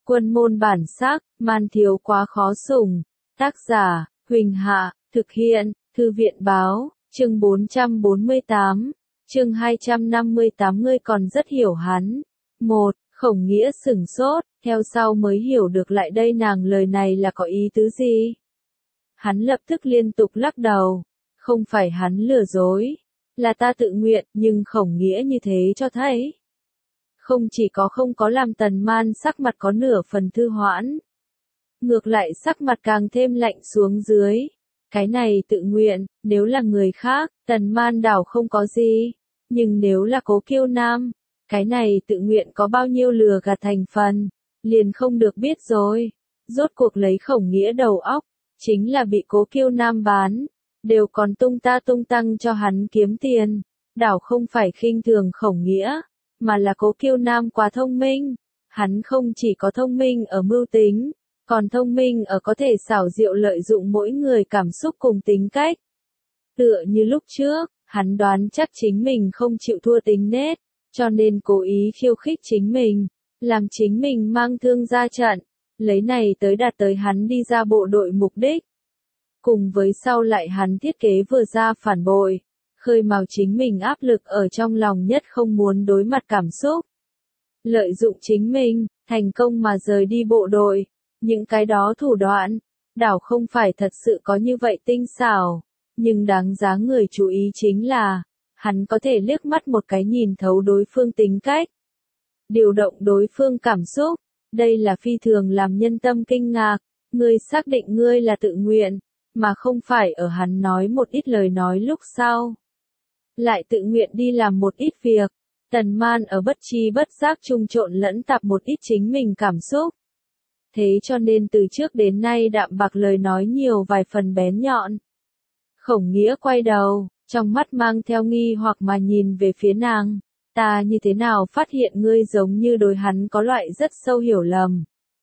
Quân môn bản sắc, man thiếu quá khó sủng. Tác giả, Huỳnh Hạ, thực hiện, Thư viện báo, chương 448, chương 258. Ngươi còn rất hiểu hắn. Khổng Nghĩa sửng sốt, theo sau mới hiểu được lại đây nàng lời này là có ý tứ gì. Hắn lập tức liên tục lắc đầu, không phải hắn lừa dối, là ta tự nguyện, nhưng Khổng Nghĩa như thế cho thấy. Không chỉ không có làm Tần Man sắc mặt có nửa phần thư hoãn. Ngược lại sắc mặt càng thêm lạnh xuống dưới. Cái này tự nguyện, nếu là người khác, Tần Man đảo không có gì. Nhưng nếu là Cố Kiêu Nam, cái này tự nguyện có bao nhiêu lừa gạt thành phần, liền không được biết rồi. Rốt cuộc lấy Khổng Nghĩa đầu óc, chính là bị Cố Kiêu Nam bán, đều còn tung ta tung tăng cho hắn kiếm tiền. Đảo không phải khinh thường Khổng Nghĩa, mà là Cố Kiêu Nam quá thông minh. Hắn không chỉ có thông minh ở mưu tính, còn thông minh ở có thể xảo diệu lợi dụng mỗi người cảm xúc cùng tính cách. Tựa như lúc trước, hắn đoán chắc chính mình không chịu thua tính nết, cho nên cố ý khiêu khích chính mình, làm chính mình mang thương ra trận, lấy này tới đạt tới hắn đi ra bộ đội mục đích. Cùng với sau lại hắn thiết kế vừa ra phản bội, khơi mào chính mình áp lực ở trong lòng nhất không muốn đối mặt cảm xúc. Lợi dụng chính mình, thành công mà rời đi bộ đội, những cái đó thủ đoạn, đảo không phải thật sự có như vậy tinh xảo, nhưng đáng giá người chú ý chính là, hắn có thể liếc mắt một cái nhìn thấu đối phương tính cách, điều động đối phương cảm xúc, đây là phi thường làm nhân tâm kinh ngạc. Ngươi xác định ngươi là tự nguyện, mà không phải ở hắn nói một ít lời nói lúc sau lại tự nguyện đi làm một ít việc. Tần Man ở bất tri bất giác trung trộn lẫn tạp một ít chính mình cảm xúc. Thế cho nên từ trước đến nay đạm bạc lời nói nhiều vài phần bén nhọn. Khổng Nghĩa quay đầu, trong mắt mang theo nghi hoặc mà nhìn về phía nàng. Ta như thế nào phát hiện ngươi giống như đối hắn có loại rất sâu hiểu lầm.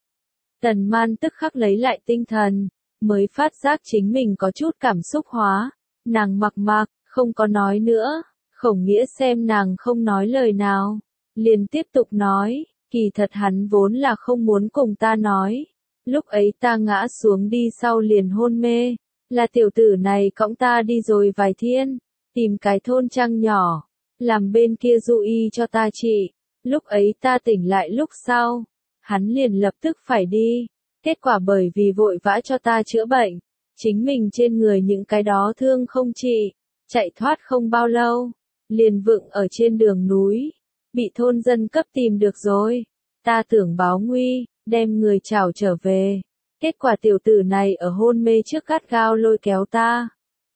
Tần Man tức khắc lấy lại tinh thần, mới phát giác chính mình có chút cảm xúc hóa. Nàng mặc, không có nói nữa. Khổng Nghĩa xem nàng không nói lời nào, liền tiếp tục nói, kỳ thật hắn vốn là không muốn cùng ta nói. Lúc ấy ta ngã xuống đi sau liền hôn mê, là tiểu tử này cõng ta đi rồi vài thiên, tìm cái thôn trang nhỏ, làm bên kia du y cho ta trị. Lúc ấy ta tỉnh lại lúc sau, hắn liền lập tức phải đi, kết quả bởi vì vội vã cho ta chữa bệnh, chính mình trên người những cái đó thương không trị, chạy thoát không bao lâu, liền vựng ở trên đường núi, bị thôn dân cấp tìm được rồi. Ta tưởng báo nguy, đem người trảo trở về. Kết quả tiểu tử này ở hôn mê trước gắt gao lôi kéo ta.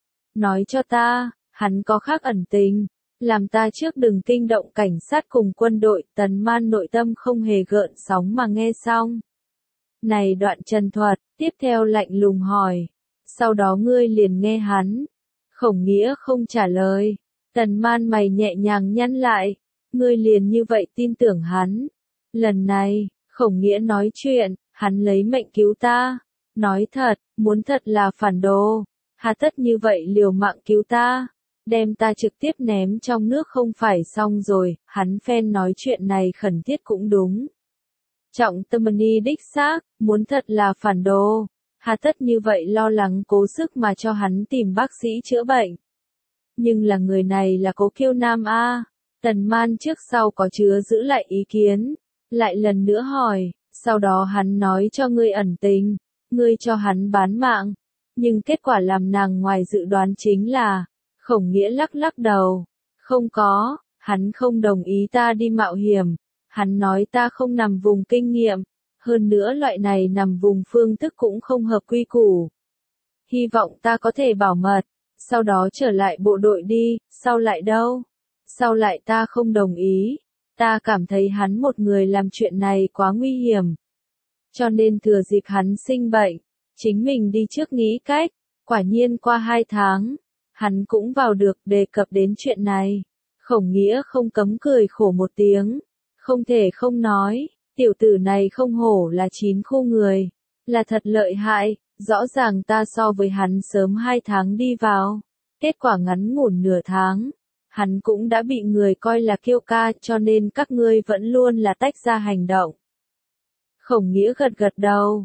Nói cho ta, hắn có khác ẩn tình, làm ta trước đừng kinh động cảnh sát cùng quân đội. Tần Man nội tâm không hề gợn sóng mà nghe xong này đoạn trần thuật, tiếp theo lạnh lùng hỏi, sau đó ngươi liền nghe hắn. Khổng Nghĩa không trả lời. Tần Man mày nhẹ nhàng nhăn lại, ngươi liền như vậy tin tưởng hắn. Lần này, Khổng Nghĩa nói chuyện, hắn lấy mệnh cứu ta. Nói thật, muốn thật là phản đồ, hà tất như vậy liều mạng cứu ta, đem ta trực tiếp ném trong nước không phải xong rồi. Hắn phen nói chuyện này khẩn thiết cũng đúng. Trọng Tâm đích xác, muốn thật là phản đồ, hà tất như vậy lo lắng cố sức mà cho hắn tìm bác sĩ chữa bệnh. Nhưng là người này là Cố Kiêu Nam a. Tần Man trước sau có chứa giữ lại ý kiến, lại lần nữa hỏi, sau đó hắn nói cho ngươi ẩn tình, ngươi cho hắn bán mạng, nhưng kết quả làm nàng ngoài dự đoán chính là, Khổng Nghĩa lắc đầu, không có, hắn không đồng ý ta đi mạo hiểm, hắn nói ta không nằm vùng kinh nghiệm, hơn nữa loại này nằm vùng phương thức cũng không hợp quy củ. Hy vọng ta có thể bảo mật. Sau đó trở lại bộ đội đi. Sau lại đâu? Sau lại ta không đồng ý. Ta cảm thấy hắn một người làm chuyện này quá nguy hiểm. Cho nên thừa dịp hắn sinh bệnh, chính mình đi trước nghĩ cách. Quả nhiên qua 2 tháng, hắn cũng vào được đề cập đến chuyện này. Khổng Nghĩa không cấm cười khổ một tiếng. Không thể không nói, tiểu tử này không hổ là 9 khu người. Là thật lợi hại. Rõ ràng ta so với hắn sớm 2 tháng đi vào, kết quả ngắn ngủn nửa tháng, hắn cũng đã bị người coi là kiêu ca, cho nên các ngươi vẫn luôn là tách ra hành động. Khổng Nghĩa gật gật đầu,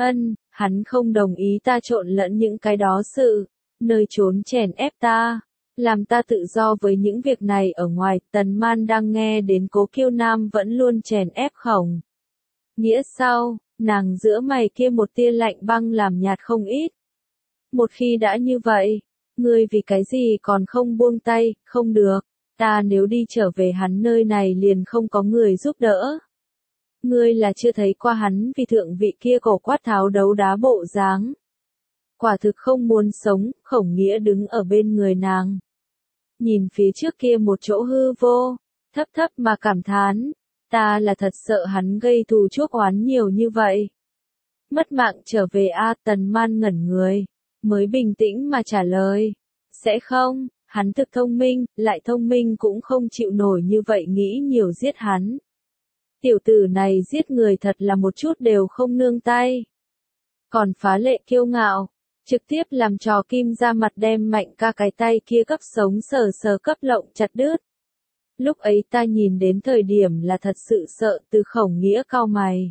hắn không đồng ý ta trộn lẫn những cái đó sự, nơi trốn chèn ép ta, làm ta tự do với những việc này ở ngoài. Tần Man đang nghe đến Cố Kiêu Nam vẫn luôn chèn ép Khổng Nghĩa sau, nàng giữa mày kia một tia lạnh băng làm nhạt không ít. Một khi đã như vậy, ngươi vì cái gì còn không buông tay? Không được, ta nếu đi trở về hắn nơi này liền không có người giúp đỡ. Ngươi là chưa thấy qua hắn vì thượng vị kia cổ quát tháo đấu đá bộ dáng. Quả thực không muốn sống. Khổng Nghĩa đứng ở bên người nàng, nhìn phía trước kia một chỗ hư vô, thấp thấp mà cảm thán, ta là thật sợ hắn gây thù chuốc oán nhiều như vậy. Mất mạng trở về a. Tần Man ngẩn người, mới bình tĩnh mà trả lời, sẽ không, hắn thực thông minh, lại thông minh cũng không chịu nổi như vậy nghĩ nhiều giết hắn. Tiểu tử này giết người thật là một chút đều không nương tay. Còn phá lệ kiêu ngạo, trực tiếp làm trò Kim ra mặt đem Mạnh ca cái tay kia cấp sống sờ sờ cấp lộng chặt đứt. Lúc ấy ta nhìn đến thời điểm là thật sự sợ. Từ Khổng Nghĩa cau mày,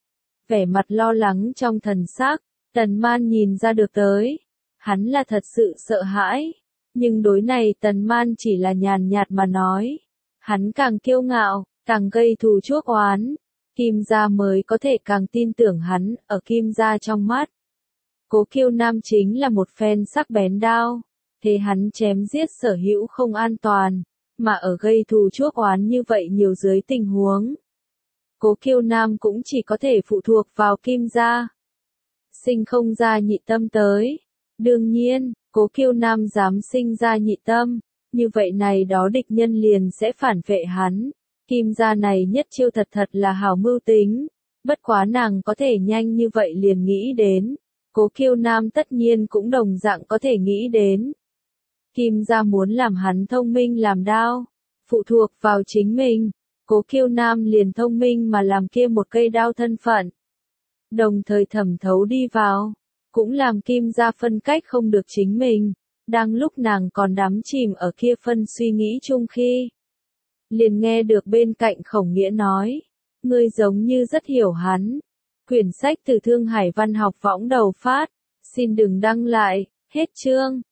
vẻ mặt lo lắng trong thần sắc, Tần Man nhìn ra được tới. Hắn là thật sự sợ hãi, nhưng đối này Tần Man chỉ là nhàn nhạt mà nói. Hắn càng kiêu ngạo, càng gây thù chuốc oán, Kim gia mới có thể càng tin tưởng hắn. Ở Kim gia trong mắt, Cố Kiêu Nam chính là một phen sắc bén đao, thế hắn chém giết sở hữu không an toàn, mà ở gây thù chuốc oán như vậy nhiều dưới tình huống, Cố Kiêu Nam cũng chỉ có thể phụ thuộc vào Kim gia. Sinh không ra nhị tâm tới. Đương nhiên, Cố Kiêu Nam dám sinh ra nhị tâm, như vậy này đó địch nhân liền sẽ phản vệ hắn. Kim gia này nhất chiêu thật thật là hảo mưu tính, bất quá nàng có thể nhanh như vậy liền nghĩ đến. Cố Kiêu Nam tất nhiên cũng đồng dạng có thể nghĩ đến. Kim gia muốn làm hắn thông minh làm đao, phụ thuộc vào chính mình. Cố Kiêu Nam liền thông minh mà làm kia một cây đao thân phận, đồng thời thẩm thấu đi vào, cũng làm Kim gia phân cách không được chính mình. Đang lúc nàng còn đắm chìm ở kia phân suy nghĩ chung khi, liền nghe được bên cạnh Khổng Nghĩa nói, ngươi giống như rất hiểu hắn. Quyển sách từ Thương Hải Văn học võng đầu phát, xin đừng đăng lại, hết chương.